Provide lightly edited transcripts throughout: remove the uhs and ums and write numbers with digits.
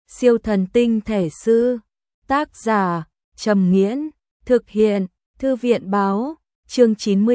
Siêu thần tinh thể sư. Tác giả Trầm Nghiễn. Thực hiện Thư viện báo. Chương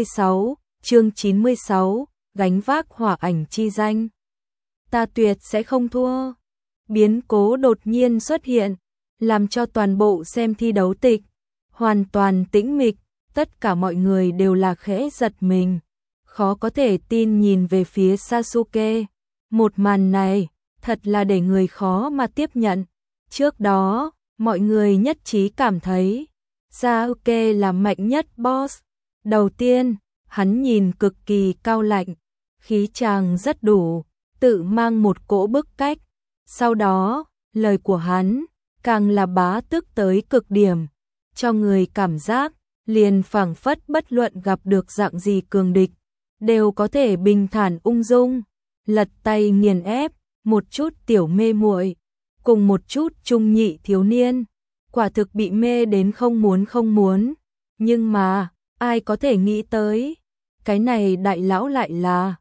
96, gánh vác hỏa ảnh chi danh. Ta tuyệt sẽ không thua. Biến cố đột nhiên xuất hiện, làm cho toàn bộ xem thi đấu tịch hoàn toàn tĩnh mịch, tất cả mọi người đều là khẽ giật mình, khó có thể tin nhìn về phía Sasuke. Một màn này thật là để người khó mà tiếp nhận. Trước đó, mọi người nhất trí cảm thấy Sasuke là mạnh nhất boss. Đầu tiên, hắn nhìn cực kỳ cao lạnh, khí chàng rất đủ, tự mang một cỗ bức cách. Sau đó, lời của hắn càng là bá tức tới cực điểm, cho người cảm giác liền phảng phất bất luận gặp được dạng gì cường địch, đều có thể bình thản ung dung, lật tay nghiền ép, một chút tiểu mê muội, cùng một chút trung nhị thiếu niên, quả thực bị mê đến không muốn. Nhưng mà, ai có thể nghĩ tới, cái này đại lão lại là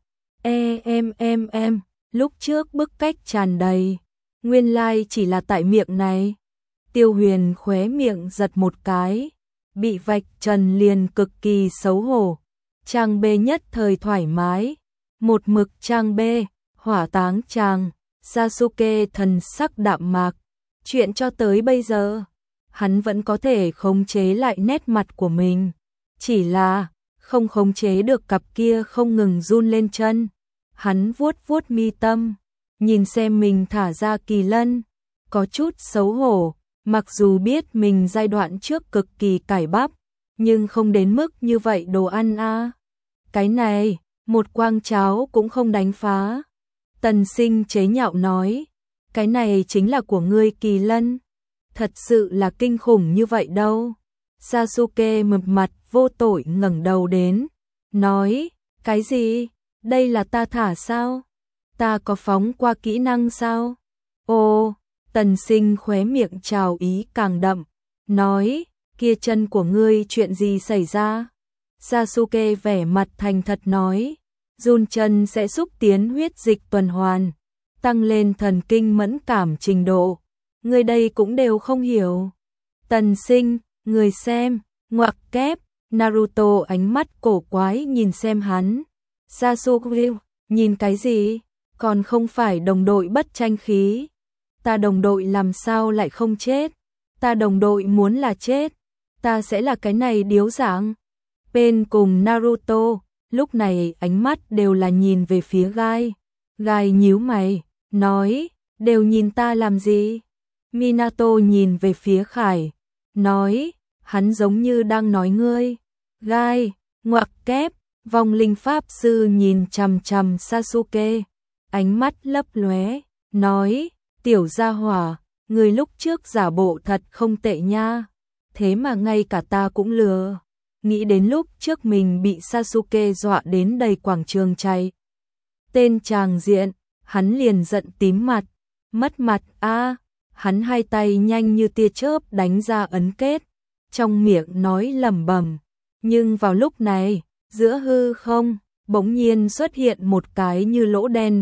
em, lúc trước bức cách tràn đầy, nguyên lai chỉ là tại miệng này. Tiêu Huyền khóe miệng giật một cái, bị vạch trần liền cực kỳ xấu hổ. Trang B nhất thời thoải mái, một mực trang B, hỏa táng chàng, Sasuke thần sắc đạm mạc. Chuyện cho tới bây giờ, hắn vẫn có thể khống chế lại nét mặt của mình, chỉ là không khống chế được cặp kia không ngừng run lên chân. Hắn vuốt mi tâm, nhìn xem mình thả ra kỳ lân, có chút xấu hổ, mặc dù biết mình giai đoạn trước cực kỳ cải bắp, nhưng không đến mức như vậy đồ ăn a. Cái này, một quang cháo cũng không đánh phá. Tần Sinh chế nhạo nói, cái này chính là của ngươi kỳ lân, thật sự là kinh khủng như vậy đâu. Sasuke mập mặt vô tội ngẩng đầu đến, nói, cái gì? Đây là ta thả sao? Ta có phóng qua kỹ năng sao? Ồ, Tần Sinh khóe miệng trào ý càng đậm, nói, kia chân của ngươi chuyện gì xảy ra? Sasuke vẻ mặt thành thật nói, run chân sẽ xúc tiến huyết dịch tuần hoàn, tăng lên thần kinh mẫn cảm trình độ. Ngươi đây cũng đều không hiểu. Tần Sinh, người xem, ngoặc kép, Naruto ánh mắt cổ quái nhìn xem hắn. Sasuke, nhìn cái gì? Còn không phải đồng đội bất tranh khí. Ta đồng đội làm sao lại không chết? Ta đồng đội muốn là chết, ta sẽ là cái này điếu dạng. Bên cùng Naruto, lúc này ánh mắt đều là nhìn về phía Gai. Gai nhíu mày, nói, đều nhìn ta làm gì? Minato nhìn về phía Khải, nói, hắn giống như đang nói ngươi. Gai, ngoặc kép, vong linh pháp sư nhìn chằm chằm Sasuke, ánh mắt lấp lóe, nói, tiểu gia hỏa, người lúc trước giả bộ thật không tệ nha, thế mà ngay cả ta cũng lừa. Nghĩ đến lúc trước mình bị Sasuke dọa đến đầy quảng trường chạy tên tràng diện, hắn liền giận tím mặt, mất mặt a. Hắn hai tay nhanh như tia chớp đánh ra ấn kết, trong miệng nói lẩm bẩm. Nhưng vào lúc này, giữa hư không, bỗng nhiên xuất hiện một cái như lỗ đen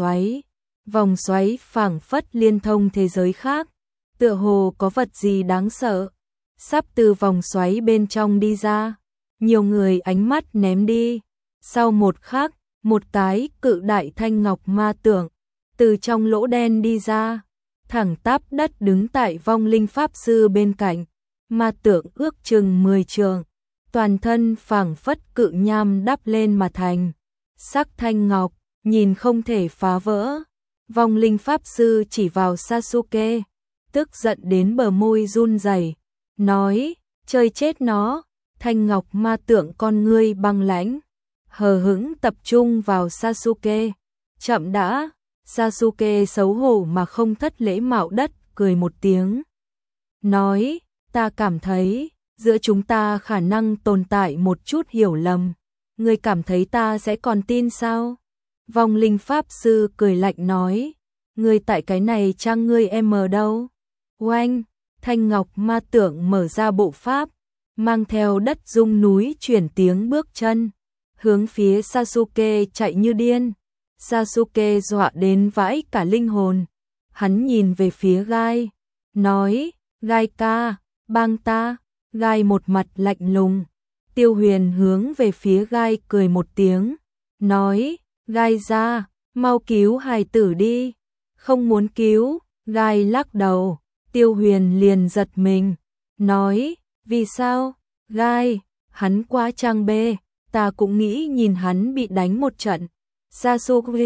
vòng xoáy phảng phất liên thông thế giới khác, tựa hồ có vật gì đáng sợ sắp từ vòng xoáy bên trong đi ra. Nhiều người ánh mắt ném đi, sau một khắc, một cái cự đại thanh ngọc ma tượng từ trong lỗ đen đi ra, thẳng tắp đất đứng tại vong linh pháp sư bên cạnh. Ma tượng ước chừng 10 trượng, toàn thân phảng phất cự nham đắp lên mà thành, sắc thanh ngọc, nhìn không thể phá vỡ. Vong linh pháp sư chỉ vào Sasuke, tức giận đến bờ môi run rẩy, nói, chơi chết nó. Thanh ngọc ma tượng con ngươi băng lãnh, hờ hững tập trung vào Sasuke. Chậm đã. Sasuke xấu hổ mà không thất lễ mạo đất, cười một tiếng, nói, ta cảm thấy, giữa chúng ta khả năng tồn tại một chút hiểu lầm. Ngươi cảm thấy ta sẽ còn tin sao? Vong linh pháp sư cười lạnh nói, ngươi tại cái này trang ngươi em ở đâu? Oanh, thanh ngọc ma tượng mở ra bộ pháp, mang theo đất rung núi chuyển tiếng bước chân, hướng phía Sasuke chạy như điên. Sasuke dọa đến vãi cả linh hồn, Hắn nhìn về phía Gai, nói, Gai ca, bang ta. Gai một mặt lạnh lùng. Tiêu Huyền hướng về phía Gai cười một tiếng, nói, Gai ra, mau cứu hài tử đi. Không muốn cứu. Gai lắc đầu. Tiêu Huyền liền giật mình, nói, vì sao? Gai, hắn quá trang bê, ta cũng nghĩ nhìn hắn bị đánh một trận. Sasuke,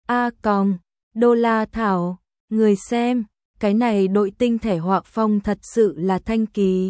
Đô La Thảo, người xem, cái này đội tinh thể họa phong thật sự là thanh kỳ.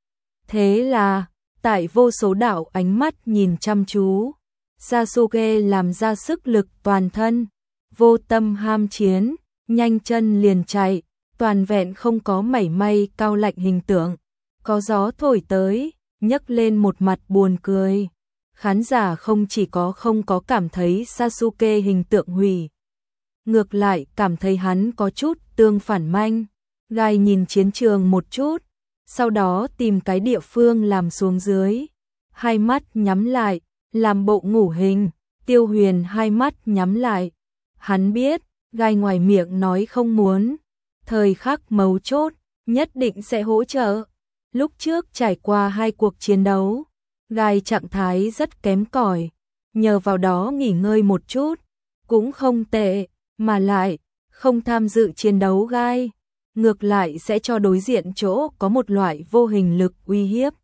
Thế là, tại vô số đạo ánh mắt nhìn chăm chú, Sasuke làm ra sức lực toàn thân, vô tâm ham chiến, nhanh chân liền chạy, toàn vẹn không có mảy may cao lạnh hình tượng. Có gió thổi tới, nhấc lên một mặt buồn cười. Khán giả không chỉ không có cảm thấy Sasuke hình tượng hủy, ngược lại cảm thấy hắn có chút tương phản manh. Gai nhìn chiến trường một chút, sau đó tìm cái địa phương làm xuống dưới, hai mắt nhắm lại, làm bộ ngủ hình. Tiêu Huyền hai mắt nhắm lại. Hắn biết, Gai ngoài miệng nói không muốn, thời khắc mấu chốt, nhất định sẽ hỗ trợ. Lúc trước trải qua 2 cuộc chiến đấu, Gai trạng thái rất kém cỏi, nhờ vào đó nghỉ ngơi một chút, cũng không tệ, mà lại, không tham dự chiến đấu Gai, ngược lại sẽ cho đối diện chỗ có một loại vô hình lực uy hiếp.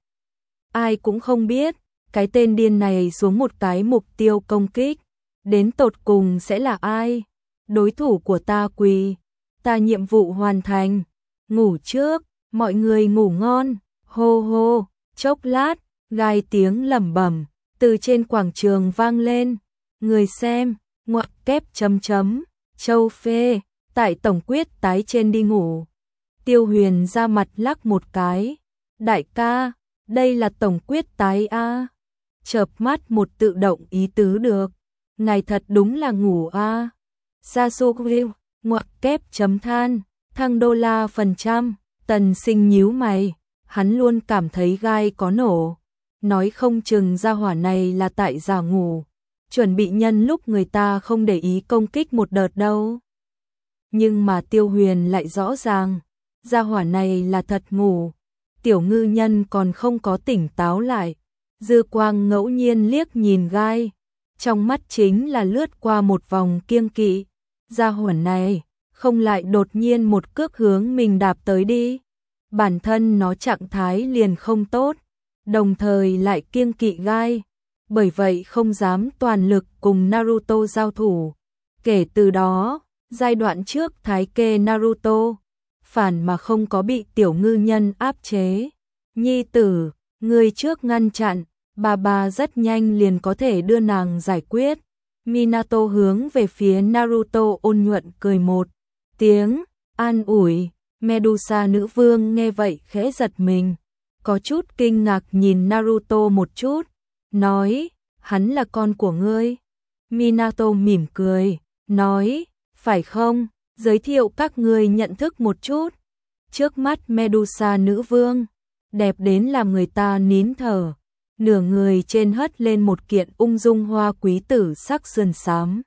Ai cũng không biết, cái tên điên này xuống một cái mục tiêu công kích, đến tột cùng sẽ là ai? Đối thủ của ta quỳ, ta nhiệm vụ hoàn thành, ngủ trước, mọi người ngủ ngon, hô hô. Chốc lát, Gai tiếng lẩm bẩm từ trên quảng trường vang lên, người xem, ngoặc kép chấm chấm, Châu Phê, tại tổng quyết tái trên đi ngủ. Tiêu Huyền ra mặt lắc một cái, đại ca, đây là tổng quyết tái a. Chợp mắt một tự động ý tứ được, ngài thật đúng là ngủ a. Sasuke, ngoặc kép chấm than, thăng đô la phần trăm. Tần Sinh nhíu mày, hắn luôn cảm thấy Gai có nổ, nói không chừng gia hỏa này là tại giả ngủ, chuẩn bị nhân lúc người ta không để ý công kích một đợt đâu. Nhưng mà Tiêu Huyền lại rõ ràng, gia hỏa này là thật ngủ. Tiểu ngư nhân còn không có tỉnh táo lại, dư quang ngẫu nhiên liếc nhìn Gai, trong mắt chính là lướt qua một vòng kiêng kỵ. Gia hỏa này, không lại đột nhiên một cước hướng mình đạp tới đi. Bản thân nó trạng thái liền không tốt, đồng thời lại kiêng kỵ Gai, bởi vậy không dám toàn lực cùng Naruto giao thủ. Kể từ đó, giai đoạn trước thái kê Naruto, phản mà không có bị tiểu ngư nhân áp chế. Nhi tử, người trước ngăn chặn, bà rất nhanh liền có thể đưa nàng giải quyết. Minato hướng về phía Naruto ôn nhuận cười một tiếng, an ủi. Medusa nữ vương nghe vậy khẽ giật mình, có chút kinh ngạc nhìn Naruto một chút, nói, hắn là con của ngươi. Minato mỉm cười, nói, phải không, giới thiệu các ngươi nhận thức một chút. Trước mắt Medusa nữ vương, đẹp đến làm người ta nín thở, nửa người trên hất lên một kiện ung dung hoa quý tử sắc sườn xám.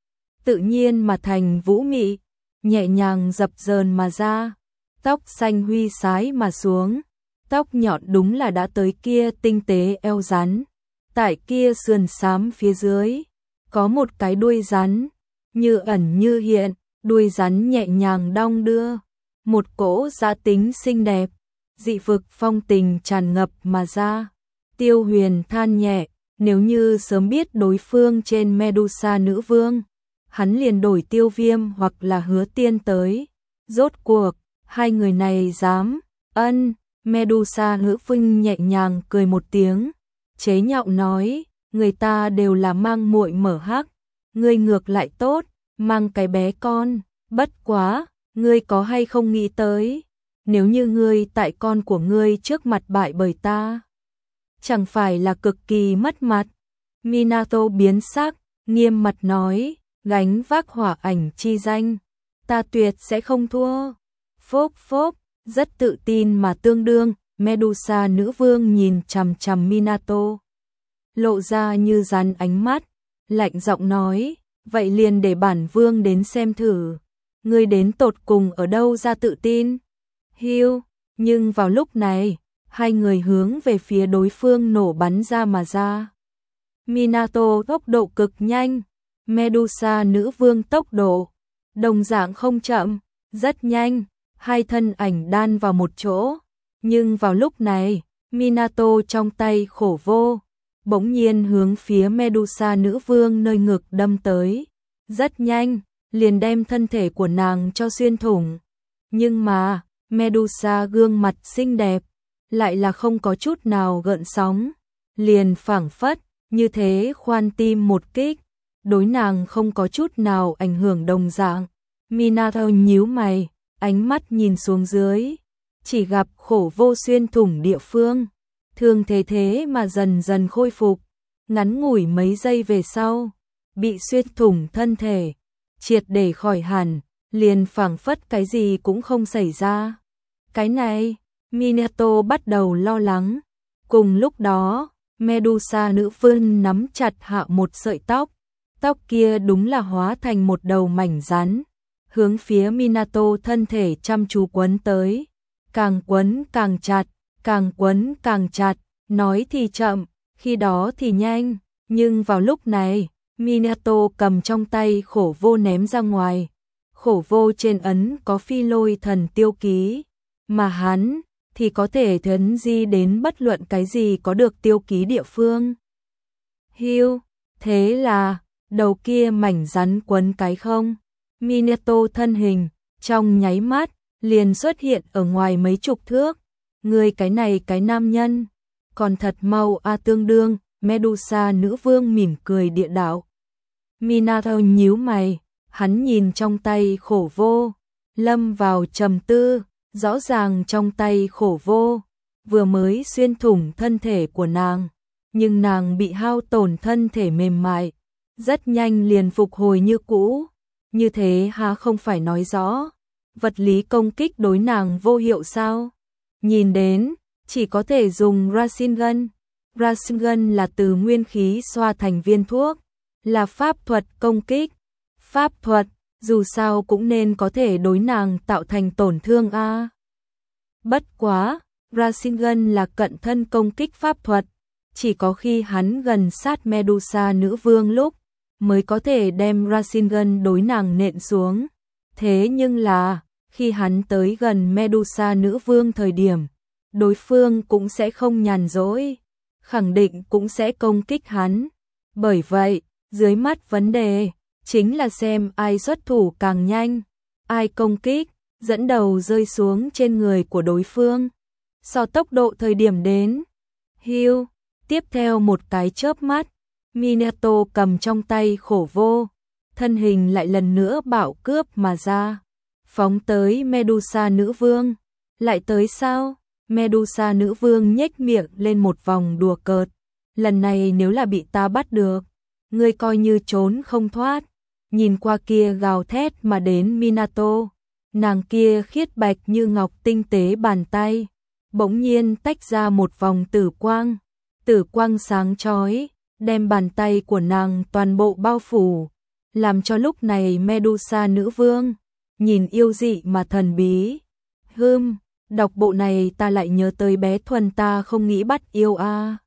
Tự nhiên mà thành vũ mị, nhẹ nhàng dập dờn mà ra, tóc xanh huy sái mà xuống, tóc nhọn đúng là đã tới kia tinh tế eo rắn. Tại kia sườn xám phía dưới, có một cái đuôi rắn, như ẩn như hiện, đuôi rắn nhẹ nhàng đong đưa, một cỗ giá tính xinh đẹp, dị vực phong tình tràn ngập mà ra. Tiêu Huyền than nhẹ, nếu như sớm biết đối phương trên Medusa nữ vương, hắn liền đổi Tiêu Viêm hoặc là Hứa Tiên tới. Rốt cuộc, hai người này dám, Medusa nữ vương nhẹ nhàng cười một tiếng, chế nhạo nói, người ta đều là mang muội mở hắc, ngươi ngược lại tốt, mang cái bé con, bất quá, ngươi có hay không nghĩ tới, nếu như ngươi tại con của ngươi trước mặt bại bởi ta, chẳng phải là cực kỳ mất mặt. Minato biến sắc, nghiêm mặt nói, gánh vác hỏa ảnh chi danh, ta tuyệt sẽ không thua. Phốc phốc, rất tự tin mà tương đương. Medusa nữ vương nhìn chằm chằm Minato, lộ ra như rắn ánh mắt, lạnh giọng nói, vậy liền để bản vương đến xem thử, ngươi đến tột cùng ở đâu ra tự tin? Hiu, nhưng vào lúc này, hai người hướng về phía đối phương nổ bắn ra mà ra. Minato tốc độ cực nhanh, Medusa nữ vương tốc độ đồng dạng không chậm, rất nhanh, hai thân ảnh đan vào một chỗ. Nhưng vào lúc này, Minato trong tay khổ vô, bỗng nhiên hướng phía Medusa nữ vương nơi ngực đâm tới. Rất nhanh, liền đem thân thể của nàng cho xuyên thủng. Nhưng mà, Medusa gương mặt xinh đẹp, lại là không có chút nào gợn sóng. Liền phảng phất, như thế khoan tim một kích, đối nàng không có chút nào ảnh hưởng đồng dạng. Minato nhíu mày, ánh mắt nhìn xuống dưới, chỉ gặp khổ vô xuyên thủng địa phương. Thương thế mà dần dần khôi phục, ngắn ngủi mấy giây về sau, bị xuyên thủng thân thể, triệt để khỏi hẳn, liền phảng phất cái gì cũng không xảy ra. Cái này, Minato bắt đầu lo lắng. Cùng lúc đó, Medusa nữ vương nắm chặt hạ một sợi tóc, tóc kia đúng là hóa thành một đầu mảnh rắn, hướng phía Minato thân thể chăm chú quấn tới, càng quấn càng chặt, càng quấn càng chặt, nói thì chậm, khi đó thì nhanh, nhưng vào lúc này, Minato cầm trong tay khổ vô ném ra ngoài, khổ vô trên ấn có phi lôi thần tiêu ký, mà hắn thì có thể thuấn di đến bất luận cái gì có được tiêu ký địa phương. Hiu, thế là, đầu kia mảnh rắn quấn cái không, Minato thân hình, trong nháy mắt, liền xuất hiện ở ngoài mấy chục thước. Người cái này cái nam nhân, còn thật mau a tương đương, Medusa nữ vương mỉm cười địa đạo. Minato nhíu mày, hắn nhìn trong tay khổ vô, lâm vào trầm tư, rõ ràng trong tay khổ vô, vừa mới xuyên thủng thân thể của nàng, nhưng nàng bị hao tổn thân thể mềm mại, rất nhanh liền phục hồi như cũ, như thế há không phải nói rõ, vật lý công kích đối nàng vô hiệu sao? Nhìn đến, chỉ có thể dùng Rasengan. Rasengan là từ nguyên khí xoa thành viên thuốc, là pháp thuật công kích. Pháp thuật, dù sao cũng nên có thể đối nàng tạo thành tổn thương a. Bất quá, Rasengan là cận thân công kích pháp thuật, chỉ có khi hắn gần sát Medusa nữ vương lúc mới có thể đem Rasengan đối nàng nện xuống. Thế nhưng là, khi hắn tới gần Medusa nữ vương thời điểm, đối phương cũng sẽ không nhàn rỗi, khẳng định cũng sẽ công kích hắn. Bởi vậy, dưới mắt vấn đề chính là xem ai xuất thủ càng nhanh, ai công kích, dẫn đầu rơi xuống trên người của đối phương. So tốc độ thời điểm đến, hiu, tiếp theo một cái chớp mắt, Minato cầm trong tay khổ vô, thân hình lại lần nữa bạo cướp mà ra, phóng tới Medusa nữ vương. Lại tới sao? Medusa nữ vương nhếch miệng lên một vòng đùa cợt. Lần này nếu là bị ta bắt được, ngươi coi như trốn không thoát. Nhìn qua kia gào thét mà đến Minato, nàng kia khiết bạch như ngọc tinh tế bàn tay, bỗng nhiên tách ra một vòng tử quang sáng chói, đem bàn tay của nàng toàn bộ bao phủ, làm cho lúc này Medusa nữ vương nhìn yêu dị mà thần bí. Đọc bộ này ta lại nhớ tới bé Thuần ta không nghĩ bắt yêu a.